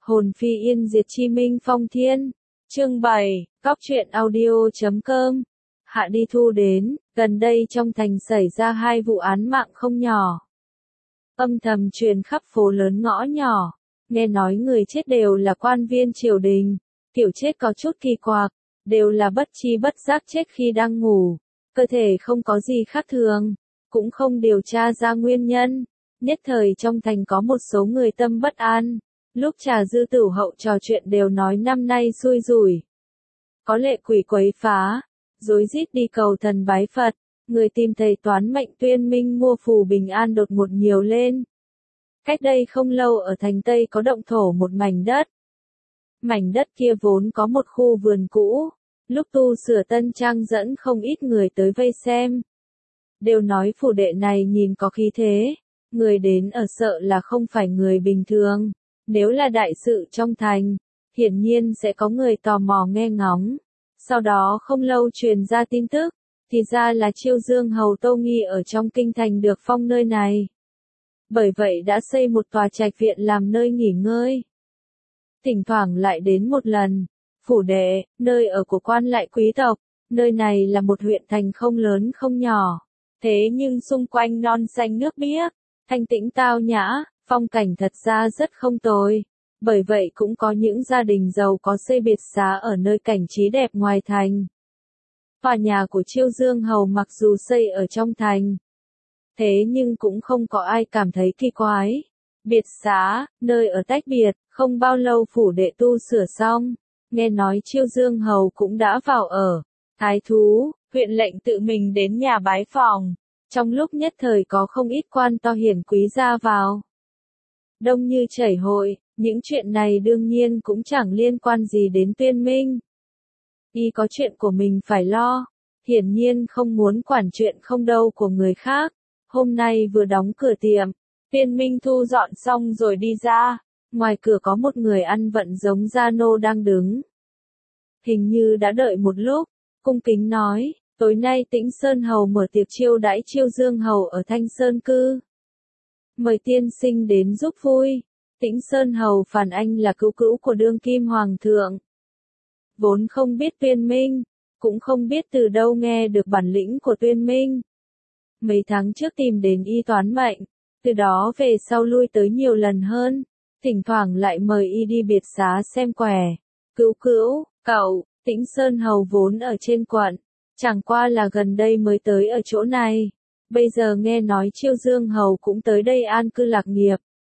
Hồn phi yên diệt chi minh phong thiên. Chương 7, Cóc truyện audio.com. Hạ đi thu đến, gần đây trong thành xảy ra 2 vụ án mạng không nhỏ. Âm thầm truyền khắp phố lớn ngõ nhỏ, nghe nói người chết đều là quan viên triều đình, kiểu chết có chút kỳ quặc, đều là bất tri bất giác chết khi đang ngủ, cơ thể không có gì khác thường, cũng không điều tra ra nguyên nhân. Nhất thời trong thành có một số người tâm bất an, lúc trà dư tửu hậu trò chuyện đều nói năm nay xui rủi. Có lệ quỷ quấy phá, rối rít đi cầu thần bái Phật, người tìm thầy toán mệnh tuyên minh mua phù bình an đột ngột nhiều lên. Cách đây không lâu ở thành Tây có động thổ một mảnh đất. Mảnh đất kia vốn có một khu vườn cũ, lúc tu sửa tân trang dẫn không ít người tới vây xem. Đều nói phủ đệ này nhìn có khí thế, người đến ở sợ là không phải người bình thường, nếu là đại sự trong thành, hiển nhiên sẽ có người tò mò nghe ngóng. Sau đó không lâu truyền ra tin tức, thì ra là Chiêu Dương Hầu Tô Nghi ở trong kinh thành được phong nơi này. Bởi vậy đã xây một tòa trạch viện làm nơi nghỉ ngơi. Thỉnh thoảng lại đến một lần, phủ đệ, nơi ở của quan lại quý tộc, nơi này là một huyện thành không lớn không nhỏ. Thế nhưng xung quanh non xanh nước biếc, thanh tĩnh tao nhã, phong cảnh thật ra rất không tồi. Bởi vậy cũng có những gia đình giàu có xây biệt xá ở nơi cảnh trí đẹp ngoài thành. Tòa nhà của Chiêu Dương Hầu mặc dù xây ở trong thành, thế nhưng cũng không có ai cảm thấy kỳ quái. Biệt xá, nơi ở tách biệt, không bao lâu phủ đệ tu sửa xong, nghe nói Chiêu Dương Hầu cũng đã vào ở. Thái thú, huyện lệnh tự mình đến nhà bái phòng, trong lúc nhất thời có không ít quan to hiển quý ra vào. Đông như chảy hội, những chuyện này đương nhiên cũng chẳng liên quan gì đến Tuyên Minh. Y có chuyện của mình phải lo, hiển nhiên không muốn quản chuyện không đâu của người khác. Hôm nay vừa đóng cửa tiệm, Tuyên Minh thu dọn xong rồi đi ra, ngoài cửa có một người ăn vận giống gia nô đang đứng. Hình như đã đợi một lúc, cung kính nói, tối nay Tĩnh Sơn Hầu mở tiệc chiêu đãi Chiêu Dương Hầu ở Thanh Sơn Cư. Mời tiên sinh đến giúp vui. Tĩnh Sơn Hầu phản anh là cứu cữu của đương kim hoàng thượng. Vốn không biết Tuyên Minh, cũng không biết từ đâu nghe được bản lĩnh của Tuyên Minh. Mấy tháng trước tìm đến y toán mệnh, từ đó về sau lui tới nhiều lần hơn, thỉnh thoảng lại mời y đi biệt xá xem quẻ. Cứu cữu, cậu, Tĩnh Sơn Hầu vốn ở trên quận, chẳng qua là gần đây mới tới ở chỗ này. Bây giờ nghe nói Chiêu Dương Hầu cũng tới đây an cư lạc nghiệp.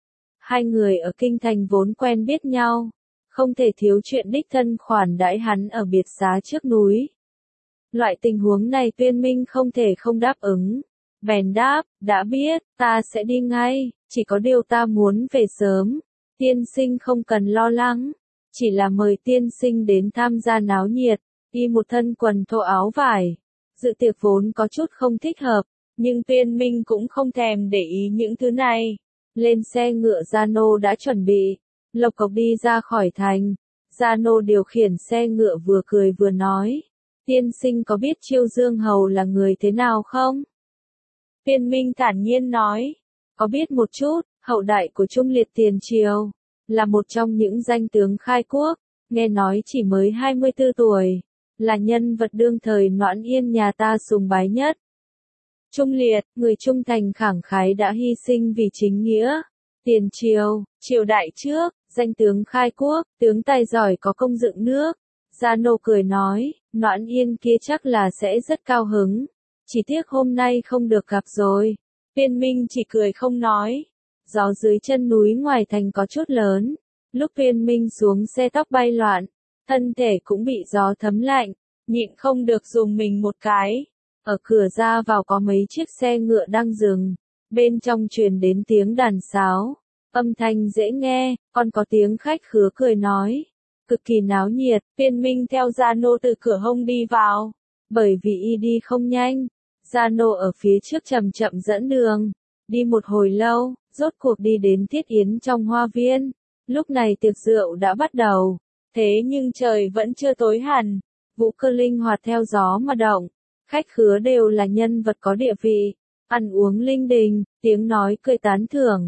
Hai người ở kinh thành vốn quen biết nhau, không thể thiếu chuyện đích thân khoản đãi hắn ở biệt xá trước núi. Loại tình huống này Tuyên Minh không thể không đáp ứng. Bèn đáp, đã biết, ta sẽ đi ngay, chỉ có điều ta muốn về sớm. Tiên sinh không cần lo lắng, chỉ là mời tiên sinh đến tham gia náo nhiệt, y một thân quần thô áo vải. Dự tiệc vốn có chút không thích hợp, nhưng Tuyên Minh cũng không thèm để ý những thứ này. Lên xe ngựa gia nô đã chuẩn bị, lộc cộc đi ra khỏi thành. Gia nô điều khiển xe ngựa vừa cười vừa nói, tiên sinh có biết Chiêu Dương Hầu là người thế nào không? Tuyên Minh thản nhiên nói, có biết một chút, hậu đại của Trung Liệt tiền triều, là một trong những danh tướng khai quốc, nghe nói chỉ mới 24 tuổi, là nhân vật đương thời Noãn Yên nhà ta sùng bái nhất. Trung Liệt, người trung thành khẳng khái đã hy sinh vì chính nghĩa. Tiền triều, triều đại trước, danh tướng khai quốc, tướng tài giỏi có công dựng nước. Gia nô cười nói, Noãn Yên kia chắc là sẽ rất cao hứng. Chỉ tiếc hôm nay không được gặp rồi. Tuyên Minh chỉ cười không nói. Gió dưới chân núi ngoài thành có chút lớn. Lúc Tuyên Minh xuống xe tóc bay loạn, thân thể cũng bị gió thấm lạnh, nhịn không được dùng mình một cái. Ở cửa ra vào có mấy chiếc xe ngựa đang dừng, bên trong truyền đến tiếng đàn sáo, âm thanh dễ nghe, còn có tiếng khách khứa cười nói, cực kỳ náo nhiệt. Tuyên Minh theo gia nô từ cửa hông đi vào, bởi vì y đi không nhanh, gia nô ở phía trước chậm chậm dẫn đường, đi một hồi lâu, rốt cuộc đi đến Thiết Yến trong hoa viên. Lúc này tiệc rượu đã bắt đầu, thế nhưng trời vẫn chưa tối hẳn, vũ cơ linh hoạt theo gió mà động. Khách khứa đều là nhân vật có địa vị, ăn uống linh đình, tiếng nói cười tán thưởng,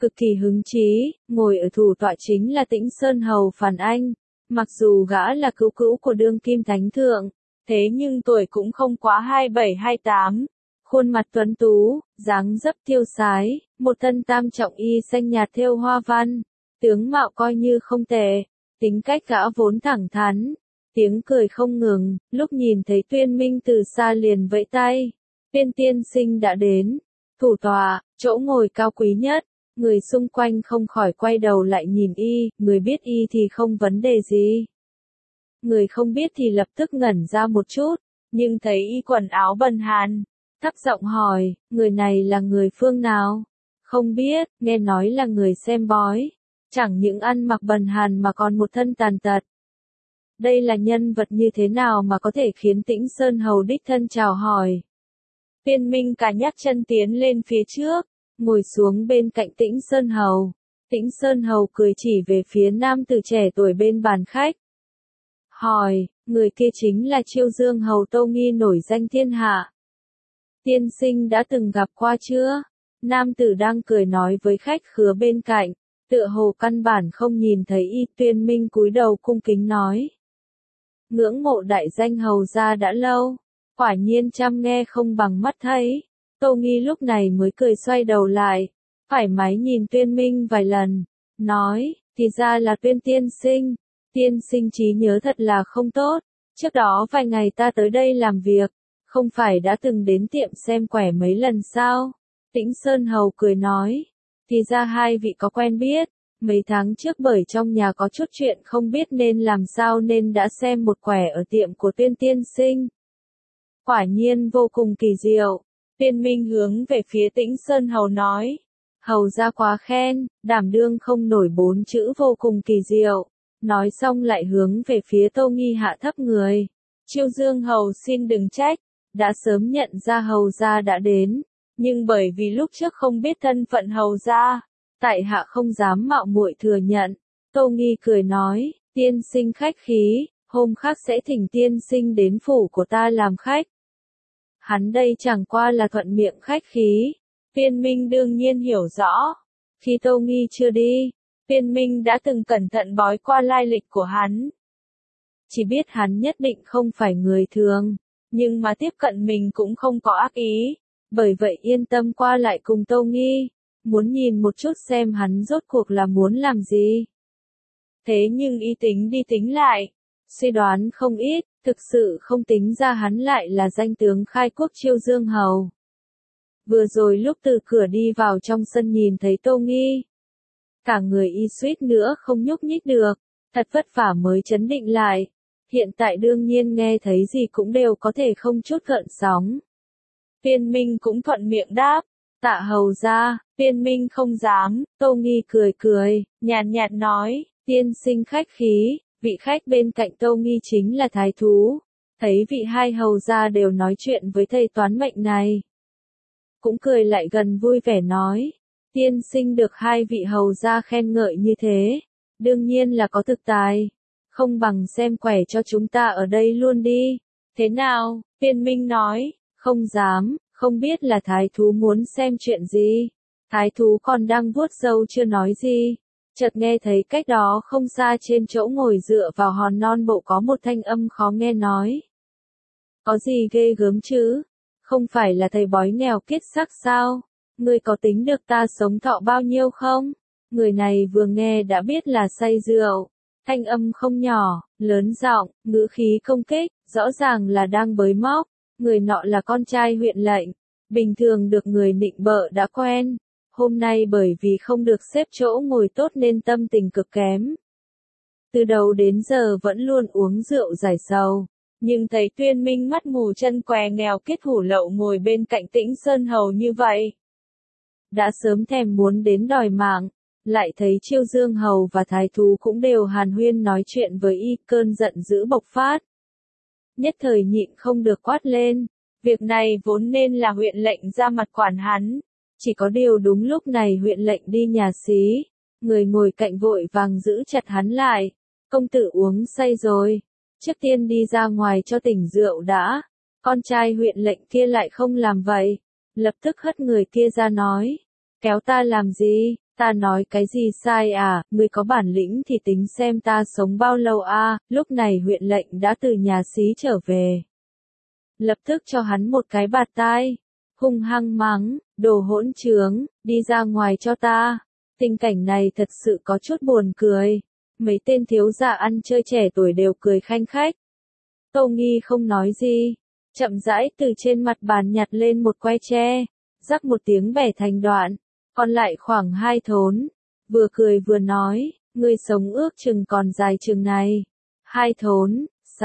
cực kỳ hứng chí, ngồi ở thủ tọa chính là Tĩnh Sơn Hầu Phàn Anh. Mặc dù gã là cứu cữu của đương kim thánh thượng, thế nhưng tuổi cũng không quá 27-28. Khuôn mặt tuấn tú, dáng dấp tiêu sái, một thân tam trọng y xanh nhạt thêu hoa văn, tướng mạo coi như không tệ, tính cách gã vốn thẳng thắn, tiếng cười không ngừng, lúc nhìn thấy Tuyên Minh từ xa liền vẫy tay. Tuyên tiên sinh đã đến, thủ tọa, chỗ ngồi cao quý nhất, người xung quanh không khỏi quay đầu lại nhìn y, người biết y thì không vấn đề gì. Người không biết thì lập tức ngẩn ra một chút, nhưng thấy y quần áo bần hàn, thấp giọng hỏi, người này là người phương nào? Không biết, nghe nói là người xem bói, chẳng những ăn mặc bần hàn mà còn một thân tàn tật. Đây là nhân vật như thế nào mà có thể khiến Tĩnh Sơn Hầu đích thân chào hỏi? Tuyên Minh cả nhắc chân tiến lên phía trước, ngồi xuống bên cạnh Tĩnh Sơn Hầu. Tĩnh Sơn Hầu cười chỉ về phía nam tử trẻ tuổi bên bàn khách. Hỏi, người kia chính là Chiêu Dương Hầu Tâu Nghi nổi danh thiên hạ. Tiên sinh đã từng gặp qua chưa? Nam tử đang cười nói với khách khứa bên cạnh, tựa hồ căn bản không nhìn thấy y. Tuyên Minh cúi đầu cung kính nói. Ngưỡng mộ đại danh hầu gia đã lâu, quả nhiên chăm nghe không bằng mắt thấy. Tâu Nghi lúc này mới cười xoay đầu lại, thoải mái nhìn Tuyên Minh vài lần, nói, thì ra là Tuyên tiên sinh. Tiên sinh trí nhớ thật là không tốt, trước đó vài ngày ta tới đây làm việc, không phải đã từng đến tiệm xem quẻ mấy lần sao? Tĩnh Sơn Hầu cười nói, thì ra hai vị có quen biết, mấy tháng trước bởi trong nhà có chút chuyện không biết nên làm sao nên đã xem một quẻ ở tiệm của Tuyên tiên sinh. Quả nhiên vô cùng kỳ diệu. Tuyên Minh hướng về phía Tĩnh Sơn Hầu nói, hầu gia quá khen, đảm đương không nổi 4 chữ vô cùng kỳ diệu. Nói xong lại hướng về phía Tâu Nghi hạ thấp người. Chiêu Dương Hầu xin đừng trách, đã sớm nhận ra hầu gia đã đến, nhưng bởi vì lúc trước không biết thân phận hầu gia, tại hạ không dám mạo muội thừa nhận. Tâu Nghi cười nói, tiên sinh khách khí, hôm khác sẽ thỉnh tiên sinh đến phủ của ta làm khách. Hắn đây chẳng qua là thuận miệng khách khí. Tuyên Minh đương nhiên hiểu rõ. Khi Tâu Nghi chưa đi, Tuyên Minh đã từng cẩn thận bói qua lai lịch của hắn. Chỉ biết hắn nhất định không phải người thường, nhưng mà tiếp cận mình cũng không có ác ý, bởi vậy yên tâm qua lại cùng Tâu Nghi, muốn nhìn một chút xem hắn rốt cuộc là muốn làm gì. Thế nhưng y tính đi tính lại, suy đoán không ít, thực sự không tính ra hắn lại là danh tướng khai quốc Chiêu Dương Hầu. Vừa rồi lúc từ cửa đi vào trong sân nhìn thấy Tâu Nghi, cả người y suýt nữa không nhúc nhích được, thật vất vả mới trấn định lại. Hiện tại đương nhiên nghe thấy gì cũng đều có thể không chút gợn sóng. Tuyên Minh cũng thuận miệng đáp, tạ hầu gia. Tuyên Minh không dám. Tâu Nghi cười cười, nhàn nhạt nói, tiên sinh khách khí. Vị khách bên cạnh Tâu Nghi chính là thái thú. Thấy vị hai hầu gia đều nói chuyện với thầy toán mệnh này, cũng cười lại gần vui vẻ nói, tiên sinh được hai vị hầu gia khen ngợi như thế, đương nhiên là có thực tài, không bằng xem quẻ cho chúng ta ở đây luôn đi. Thế nào? Tuyên Minh nói, không dám, không biết là thái thú muốn xem chuyện gì. Thái thú còn đang vuốt râu chưa nói gì, chợt nghe thấy cách đó không xa trên chỗ ngồi dựa vào hòn non bộ có một thanh âm khó nghe nói. Có gì ghê gớm chứ? Không phải là thầy bói nghèo kiết sắc sao? Ngươi có tính được ta sống thọ bao nhiêu không? Người này vừa nghe đã biết là say rượu. Thanh âm không nhỏ, lớn giọng, ngữ khí công kích, rõ ràng là đang bới móc. Người nọ là con trai huyện lệnh, bình thường được người nịnh bợ đã quen. Hôm nay bởi vì không được xếp chỗ ngồi tốt nên tâm tình cực kém. Từ đầu đến giờ vẫn luôn uống rượu giải sầu. Nhưng thấy Tuyên Minh mắt mù chân què nghèo kiết hủ lậu ngồi bên cạnh Tĩnh Sơn Hầu như vậy, đã sớm thèm muốn đến đòi mạng. Lại thấy Chiêu Dương Hầu và thái thú cũng đều hàn huyên nói chuyện với y, cơn giận dữ bộc phát. Nhất thời nhịn không được quát lên, việc này vốn nên là huyện lệnh ra mặt quản hắn, chỉ có điều đúng lúc này huyện lệnh đi nhà xí, người ngồi cạnh vội vàng giữ chặt hắn lại, công tử uống say rồi, trước tiên đi ra ngoài cho tỉnh rượu đã. Con trai huyện lệnh kia lại không làm vậy, lập tức hất người kia ra nói, kéo ta làm gì, Ta nói cái gì sai à, ngươi có bản lĩnh thì tính xem ta sống bao lâu a. Lúc này huyện lệnh đã từ nhà xí trở về. Lập tức cho hắn một cái bạt tai, hung hăng mắng, đồ hỗn trướng, đi ra ngoài cho ta. Tình cảnh này thật sự có chút buồn cười. Mấy tên thiếu gia ăn chơi trẻ tuổi đều cười khanh khách. Tô Nghi không nói gì, chậm rãi từ trên mặt bàn nhặt lên một que tre, rắc một tiếng bẻ thành đoạn, còn lại khoảng 2 thốn, vừa cười vừa nói, ngươi sống ước chừng còn dài chừng này. 2 thốn,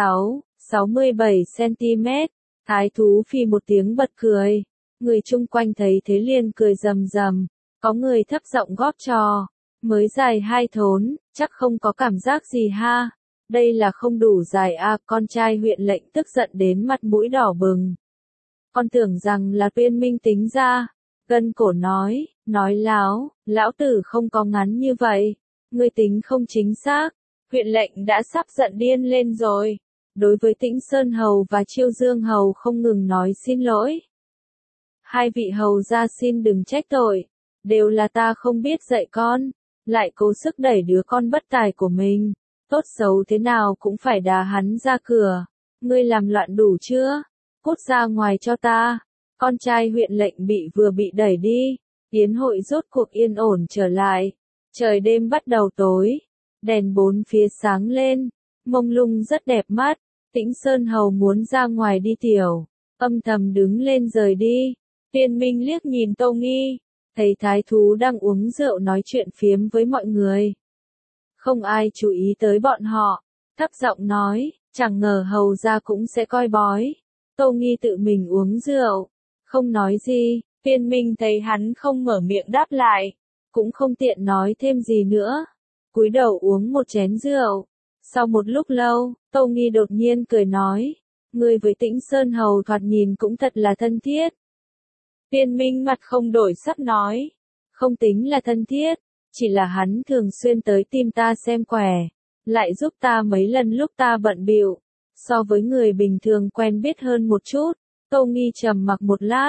67 cm, thái thú phi một tiếng bật cười, người chung quanh thấy thế liền cười rầm rầm, có người thấp giọng góp trò, mới dài 2 thốn, chắc không có cảm giác gì ha. Đây là không đủ dài à, con trai huyện lệnh tức giận đến mặt mũi đỏ bừng. Con tưởng rằng là Tuyên Minh tính ra, gân cổ nói láo, lão tử không có ngắn như vậy, ngươi tính không chính xác. Huyện lệnh đã sắp giận điên lên rồi, đối với Tĩnh Sơn Hầu và Chiêu Dương Hầu không ngừng nói xin lỗi. Hai vị hầu gia xin đừng trách tội, đều là ta không biết dạy con, lại cố sức đẩy đứa con bất tài của mình. Tốt xấu thế nào cũng phải đá hắn ra cửa. Ngươi làm loạn đủ chưa? Cút ra ngoài cho ta. Con trai huyện lệnh vừa bị đẩy đi. Yến hội rốt cuộc yên ổn trở lại. Trời đêm bắt đầu tối. Đèn bốn phía sáng lên. Mông lung rất đẹp mắt. Tĩnh Sơn Hầu muốn ra ngoài đi tiểu. Âm thầm đứng lên rời đi. Tiên Minh liếc nhìn Tô Nghi. Thấy thái thú đang uống rượu nói chuyện phiếm với mọi người. Không ai chú ý tới bọn họ, thấp giọng nói, chẳng ngờ hầu gia cũng sẽ coi bói. Tô Nghi tự mình uống rượu, không nói gì, Tiên Minh thấy hắn không mở miệng đáp lại, cũng không tiện nói thêm gì nữa. Cúi đầu uống một chén rượu, sau một lúc lâu, Tô Nghi đột nhiên cười nói, người với Tĩnh Sơn Hầu thoạt nhìn cũng thật là thân thiết. Tiên Minh mặt không đổi sắc nói, không tính là thân thiết. Chỉ là hắn thường xuyên tới tìm ta xem quẻ, lại giúp ta mấy lần lúc ta bận bịu, so với người bình thường quen biết hơn một chút. Tô Nghi trầm mặc một lát,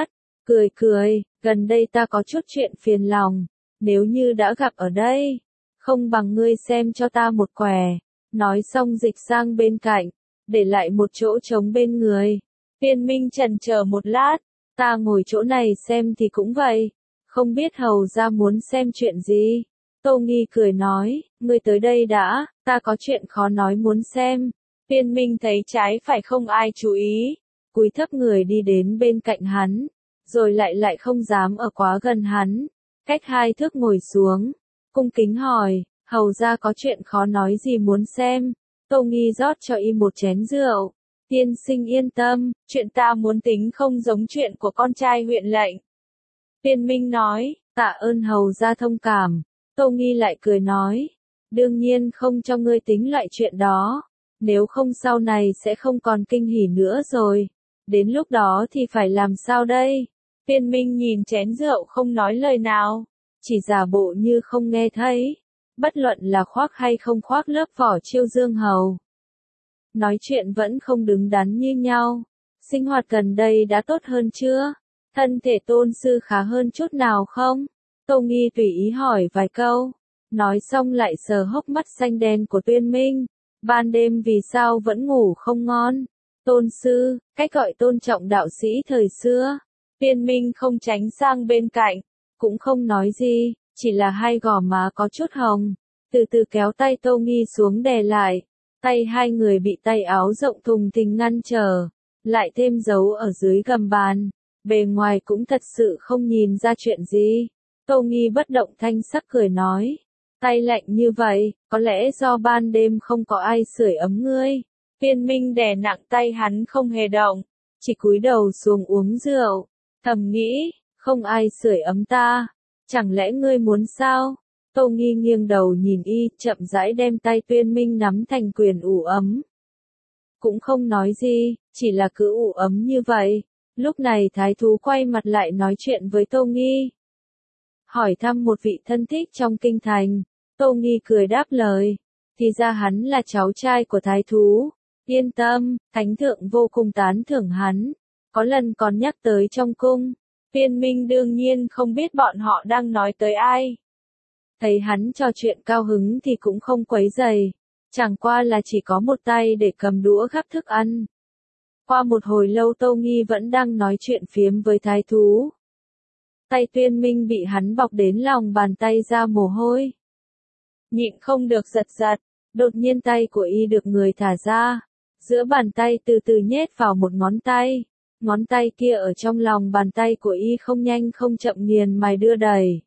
cười, gần đây ta có chút chuyện phiền lòng, nếu như đã gặp ở đây, không bằng ngươi xem cho ta một quẻ. Nói xong dịch sang bên cạnh, để lại một chỗ trống bên người. Tiên Minh chần chờ một lát, ta ngồi chỗ này xem thì cũng vậy, không biết hầu gia muốn xem chuyện gì. Tô Nghi cười nói, ngươi tới đây đã, ta có chuyện khó nói muốn xem. Tiên Minh thấy trái phải không ai chú ý, cúi thấp người đi đến bên cạnh hắn, rồi lại không dám ở quá gần hắn, cách 2 thước ngồi xuống, cung kính hỏi, hầu gia có chuyện khó nói gì muốn xem. Tô Nghi rót cho y một chén rượu, tiên sinh yên tâm, chuyện ta muốn tính không giống chuyện của con trai huyện lệnh. Tiên Minh nói, tạ ơn hầu gia thông cảm. Tô Nghi lại cười nói, đương nhiên không cho ngươi tính loại chuyện đó, nếu không sau này sẽ không còn kinh hỉ nữa rồi, đến lúc đó thì phải làm sao đây? Tiên Minh nhìn chén rượu không nói lời nào, chỉ giả bộ như không nghe thấy, bất luận là khoác hay không khoác lớp vỏ Chiêu Dương Hầu. Nói chuyện vẫn không đứng đắn như nhau, sinh hoạt gần đây đã tốt hơn chưa? Thân thể tôn sư khá hơn chút nào không? Tô Nghi tùy ý hỏi vài câu, nói xong lại sờ hốc mắt xanh đen của Tuyên Minh, ban đêm vì sao vẫn ngủ không ngon? Tôn sư, cách gọi tôn trọng đạo sĩ thời xưa. Tuyên Minh không tránh sang bên cạnh, cũng không nói gì, chỉ là hai gò má có chút hồng, từ từ kéo tay Tô Nghi xuống đè lại, tay hai người bị tay áo rộng thùng thình ngăn trở, lại thêm dấu ở dưới gầm bàn, bề ngoài cũng thật sự không nhìn ra chuyện gì. Tô Nghi bất động thanh sắc cười nói, tay lạnh như vậy, có lẽ do ban đêm không có ai sưởi ấm ngươi. Tiên Minh đè nặng tay hắn không hề động, chỉ cúi đầu xuống uống rượu, thầm nghĩ, không ai sưởi ấm ta, chẳng lẽ ngươi muốn sao? Tô Nghi nghiêng đầu nhìn y, chậm rãi đem tay Tuyên Minh nắm thành quyền ủ ấm. Cũng không nói gì, chỉ là cứ ủ ấm như vậy. Lúc này thái thú quay mặt lại nói chuyện với Tô Nghi. Hỏi thăm một vị thân thích trong kinh thành, Tô Nghi cười đáp lời, thì ra hắn là cháu trai của thái thú. Yên tâm, thánh thượng vô cùng tán thưởng hắn, có lần còn nhắc tới trong cung. Tiên Minh đương nhiên không biết bọn họ đang nói tới ai. thấy hắn trò chuyện cao hứng thì cũng không quấy rầy, chẳng qua là chỉ có một tay để cầm đũa gắp thức ăn. Qua một hồi lâu Tâu Nghi vẫn đang nói chuyện phiếm với thái thú. Tay Tuyên Minh bị hắn bọc đến lòng bàn tay ra mồ hôi. Nhịn không được giật giật, đột nhiên tay của y được người thả ra. Giữa bàn tay từ từ nhét vào một ngón tay kia ở trong lòng bàn tay của y không nhanh không chậm nghiền mài đưa đẩy.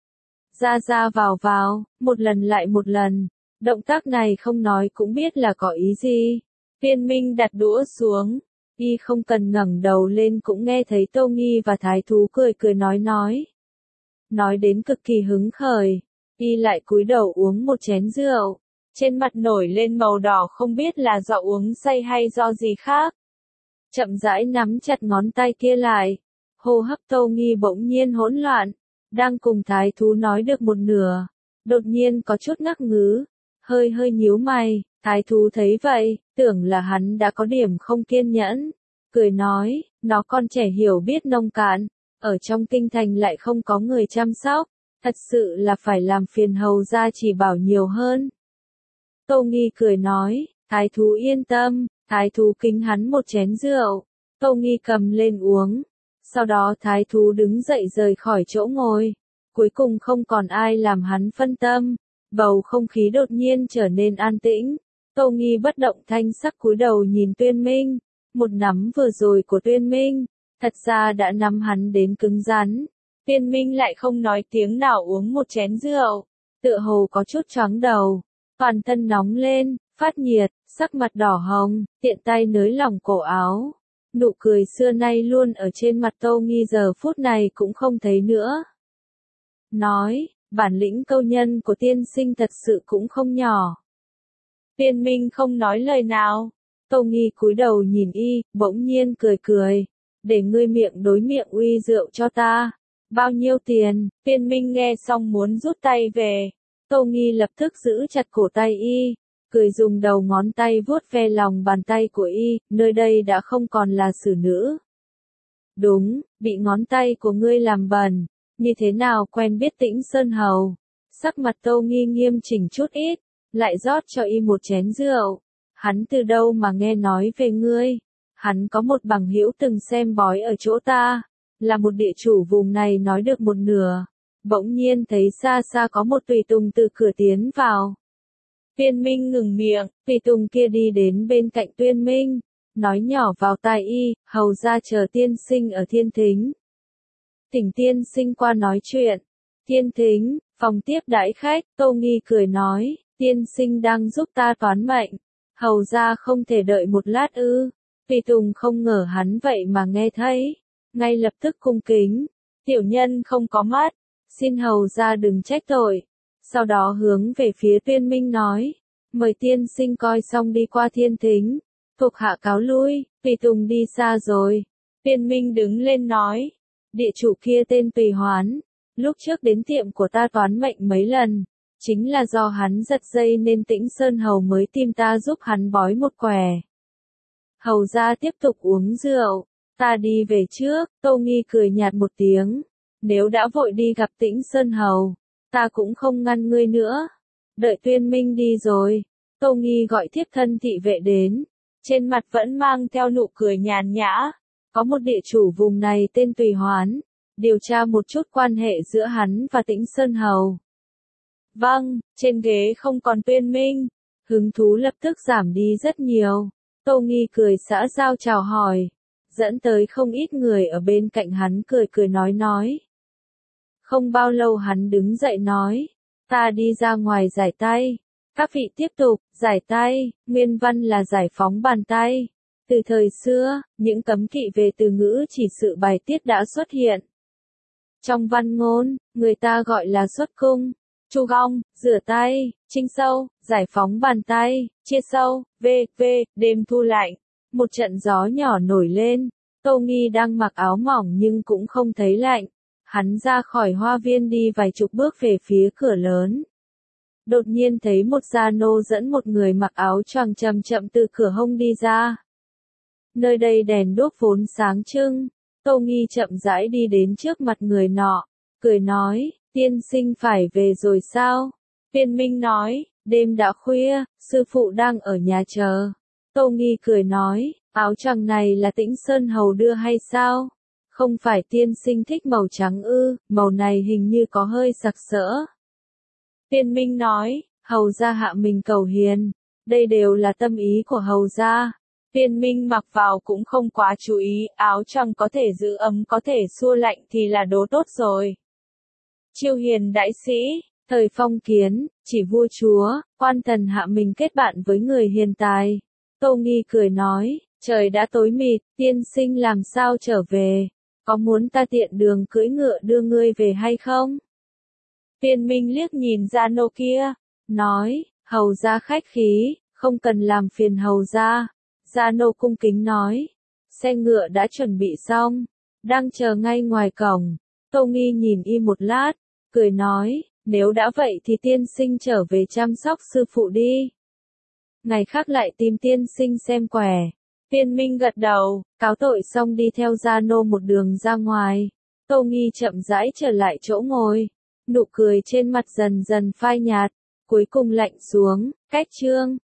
Ra vào, một lần lại một lần, động tác này không nói cũng biết là có ý gì. Tuyên Minh đặt đũa xuống, y không cần ngẩng đầu lên cũng nghe thấy Tâu Nghi và thái thú cười cười nói. Nói đến cực kỳ hứng khởi, y lại cúi đầu uống một chén rượu. Trên mặt nổi lên màu đỏ không biết là do uống say hay do gì khác. Chậm rãi nắm chặt ngón tay kia lại. Hô hấp Tâu Nghi bỗng nhiên hỗn loạn. Đang cùng thái thú nói được một nửa. Đột nhiên có chút ngắc ngứ. Hơi nhíu mày. Thái thú thấy vậy, tưởng là hắn đã có điểm không kiên nhẫn. Cười nói, nó còn trẻ hiểu biết nông cạn. Ở trong kinh thành lại không có người chăm sóc. Thật sự là phải làm phiền hầu gia chỉ bảo nhiều hơn. Tâu Nghi cười nói, thái thú yên tâm, thái thú kính hắn một chén rượu. Tâu Nghi cầm lên uống. Sau đó thái thú đứng dậy rời khỏi chỗ ngồi. Cuối cùng không còn ai làm hắn phân tâm. Bầu không khí đột nhiên trở nên an tĩnh. Tâu Nghi bất động thanh sắc cúi đầu nhìn Tuyên Minh. Một nắm vừa rồi của Tuyên Minh, thật ra đã nắm hắn đến cứng rắn. Tuyên Minh lại không nói tiếng nào uống một chén rượu. Tựa hồ có chút choáng đầu. Toàn thân nóng lên, phát nhiệt, sắc mặt đỏ hồng, tiện tay nới lỏng cổ áo. Nụ cười xưa nay luôn ở trên mặt Tâu Nghi giờ phút này cũng không thấy nữa. Nói, bản lĩnh câu nhân của tiên sinh thật sự cũng không nhỏ. Tuyên Minh không nói lời nào. Tâu Nghi cúi đầu nhìn y, bỗng nhiên cười. Để ngươi miệng đối miệng uy rượu cho ta. Bao nhiêu tiền? Tuyên Minh nghe xong muốn rút tay về. Tâu Nghi lập tức giữ chặt cổ tay y, cười dùng đầu ngón tay vuốt ve lòng bàn tay của y, nơi đây đã không còn là xử nữ. Đúng, bị ngón tay của ngươi làm bẩn, như thế nào quen biết Tĩnh Sơn Hầu. Sắc mặt Tâu Nghi nghiêm chỉnh chút ít, lại rót cho y một chén rượu. Hắn từ đâu mà nghe nói về ngươi? Hắn có một bằng hữu từng xem bói ở chỗ ta, là một địa chủ vùng này nói được một nửa. Bỗng nhiên thấy xa xa có một tùy tùng từ cửa tiến vào. Tuyên Minh ngừng miệng, tùy tùng kia đi đến bên cạnh Tuyên Minh, nói nhỏ vào tai y, hầu ra chờ tiên sinh ở thiên thính. Thỉnh tiên sinh qua nói chuyện. Thiên thính, phòng tiếp đãi khách, Tâu Nghi cười nói, tiên sinh đang giúp ta toán mệnh. Hầu ra không thể đợi một lát ư. Tùy tùng không ngờ hắn vậy mà nghe thấy. Ngay lập tức cung kính. Tiểu nhân không có mắt. Xin hầu ra đừng trách tội. Sau đó hướng về phía Tuyên Minh nói. Mời tiên sinh coi xong đi qua thiên thính. Thuộc hạ cáo lui, tùy tùng đi xa rồi. Tuyên Minh đứng lên nói. Địa chủ kia tên Tùy Hoán. Lúc trước đến tiệm của ta toán mệnh mấy lần. Chính là do hắn giật dây nên Tĩnh Sơn Hầu mới tìm ta giúp hắn bói một quẻ. Hầu ra tiếp tục uống rượu. Ta đi về trước. Tâu Nghi cười nhạt một tiếng. Nếu đã vội đi gặp Tĩnh Sơn Hầu, ta cũng không ngăn ngươi nữa. Đợi Tuyên Minh đi rồi, Tâu Nghi gọi thiếp thân thị vệ đến. Trên mặt vẫn mang theo nụ cười nhàn nhã. Có một địa chủ vùng này tên Tùy Hoán. Điều tra một chút quan hệ giữa hắn và Tĩnh Sơn Hầu. Vâng, trên ghế không còn Tuyên Minh. Hứng thú lập tức giảm đi rất nhiều. Tâu Nghi cười xã giao chào hỏi. Dẫn tới không ít người ở bên cạnh hắn cười nói. Không bao lâu hắn đứng dậy nói. Ta đi ra ngoài giải tay. Các vị tiếp tục, giải tay, nguyên văn là giải phóng bàn tay. Từ thời xưa, những cấm kỵ về từ ngữ chỉ sự bài tiết đã xuất hiện. Trong văn ngôn, người ta gọi là xuất cung, chu gong, rửa tay, chinh sâu, giải phóng bàn tay, chia sâu, đêm thu lạnh. Một trận gió nhỏ nổi lên, Tâu Nghi đang mặc áo mỏng nhưng cũng không thấy lạnh. Hắn ra khỏi hoa viên đi vài chục bước về phía cửa lớn. Đột nhiên thấy một gia nô dẫn một người mặc áo choàng chậm chậm từ cửa hông đi ra. Nơi đây đèn đuốc vốn sáng trưng. Tâu Nghi chậm rãi đi đến trước mặt người nọ, cười nói, Tiên sinh phải về rồi sao? Viên Minh nói, đêm đã khuya, sư phụ đang ở nhà chờ. Tô Nghi cười nói, áo choàng này là Tĩnh Sơn Hầu đưa hay sao? Không phải tiên sinh thích màu trắng ư, màu này hình như có hơi sặc sỡ. Viên Minh nói, hầu gia hạ mình cầu hiền, đây đều là tâm ý của hầu gia. Viên Minh mặc vào cũng không quá chú ý, áo choàng có thể giữ ấm có thể xua lạnh thì là đồ tốt rồi. Chiêu hiền đại sĩ, thời phong kiến, chỉ vua chúa, quan thần hạ mình kết bạn với người hiền tài. Tô Nghi cười nói, trời đã tối mịt, tiên sinh làm sao trở về, có muốn ta tiện đường cưỡi ngựa đưa ngươi về hay không? Viên Minh liếc nhìn gia nô kia, nói, hầu gia khách khí, không cần làm phiền hầu gia. Gia nô cung kính nói, xe ngựa đã chuẩn bị xong, đang chờ ngay ngoài cổng. Tô Nghi nhìn y một lát, cười nói, nếu đã vậy thì tiên sinh trở về chăm sóc sư phụ đi. Ngày khác lại tìm tiên sinh xem quẻ. Viên Minh gật đầu, cáo tội xong đi theo gia nô một đường ra ngoài. Tô Nghi chậm rãi trở lại chỗ ngồi, nụ cười trên mặt dần dần phai nhạt, cuối cùng lạnh xuống, cách chương.